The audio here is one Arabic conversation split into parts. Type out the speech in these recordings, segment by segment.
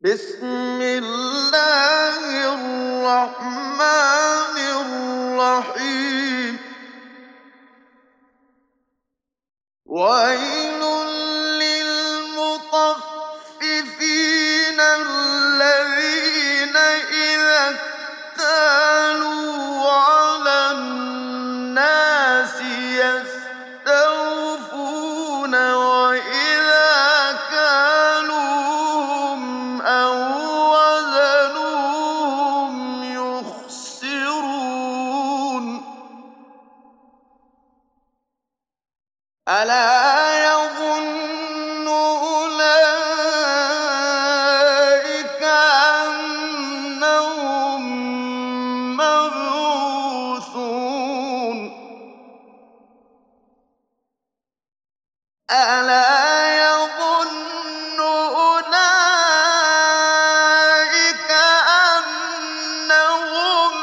بسم الله الرحمن الرحيم. ويل للمطففين الذين إذا اكتالوا على الناس يستوفون وإذا كالوهم أو وزنوهم يخسرون. ألا يظن أولئك أنهم مبعوثون. ألا يظن أولئك أنهم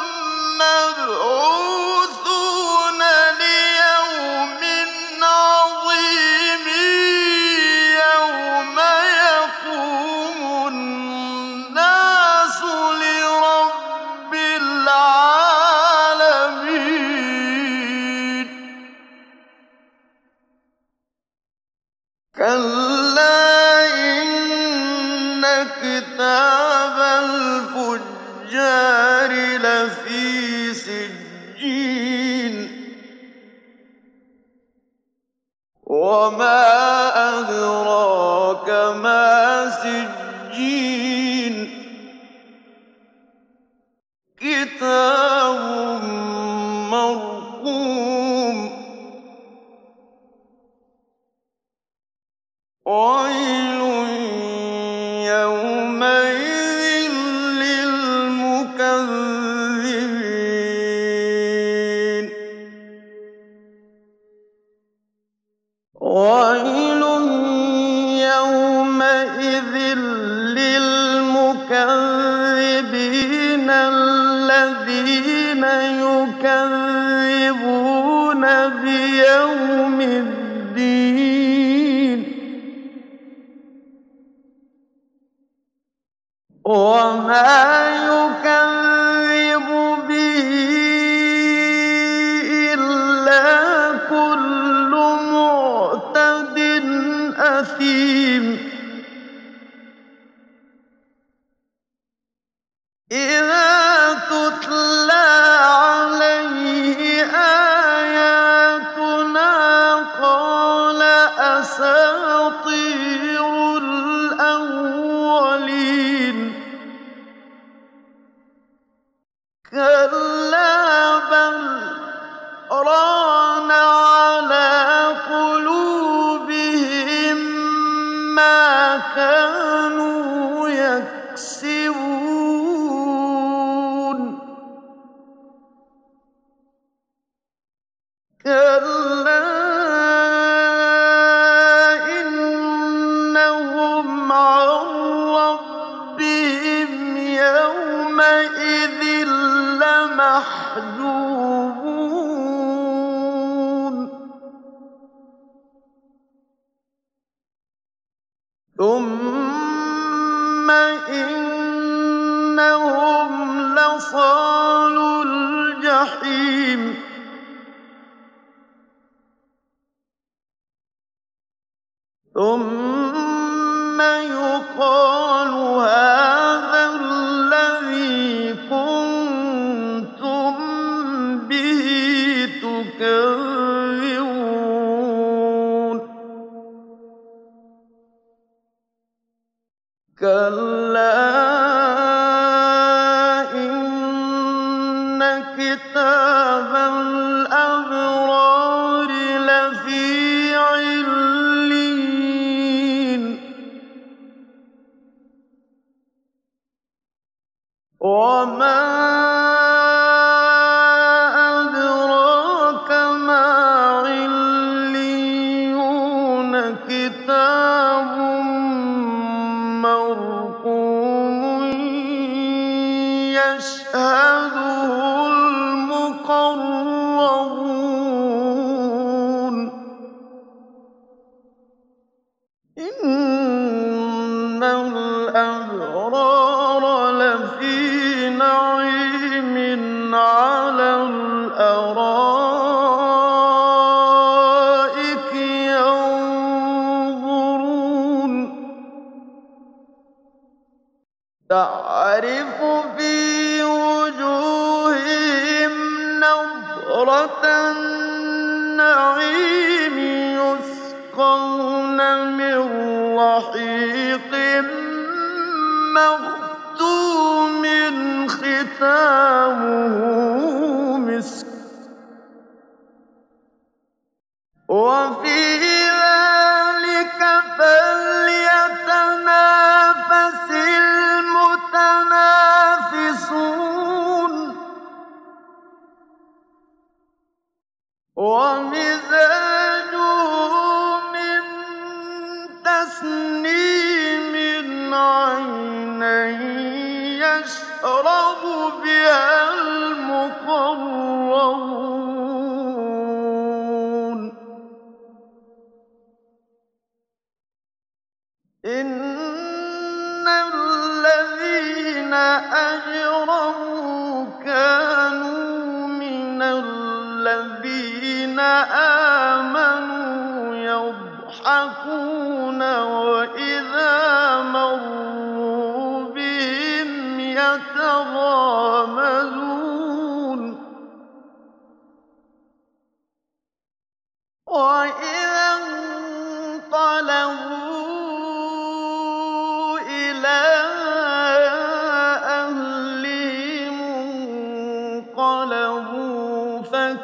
مبعوثون ليوم عظيم يوم يقوم الناس لرب العالمين. كلا إن كتاب الفجار لفي سجين. وما أدراك ما سجين. كتاب مرقوم. ويل يومئذ للمكذبين. ويل يومئذ للمكذبين الذين يكذبون بيوم الدين. وما يكذب به إلا كل معتد أثيم. إذا تتلى عليه آياتنا قال أساطير الأولين. كلا بل ران على قلوبهم ما كانوا يكسبون. كلا إنهم عن ربهم يومئذ لمحجوبون. ثم إنهم لصالو الجحيم. ثم يقال هذا الذي كنتم به تكذبون. كلا إن كتاب الأبرار لفي عليين. وما أدراك ما عليون. كتاب مرقوم يشهده المقربون. إن الأبرار الأبرار لفي نعيم على الأرائك ينظرون تعرف في وجوههم نضرة النعيم يسقون من رحيق مختوم ختامه مسك وفي ذلك فليتنافس المتنافسون ومزاجه من تسنيم عينا يشرب بها المقربون إن الذين أجرموا كانوا من الذين آمنوا يضحكون وإذا مروا بهم يتغامزون وإذا انقلبوا إلى أهلهم انقلبوا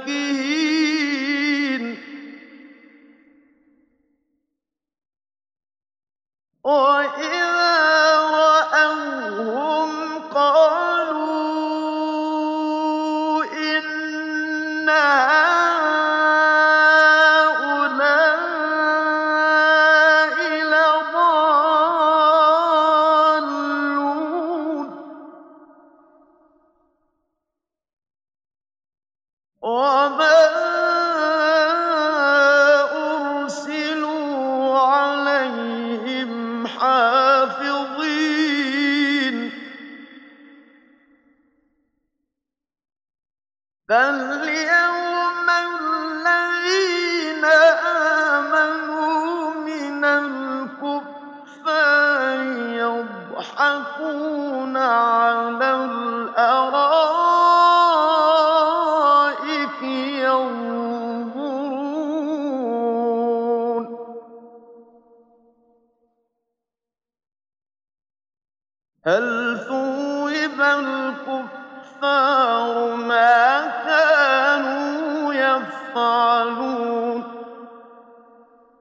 فكهين وإذا رأوهم قالوا إن هؤلاء لضالون وما أرسلوا عليهم حافظين فاليوم الذين آمنوا من الكفار يضحكون على الأرائك ينظرون هل ثوب الكفار ما كانوا يفعلون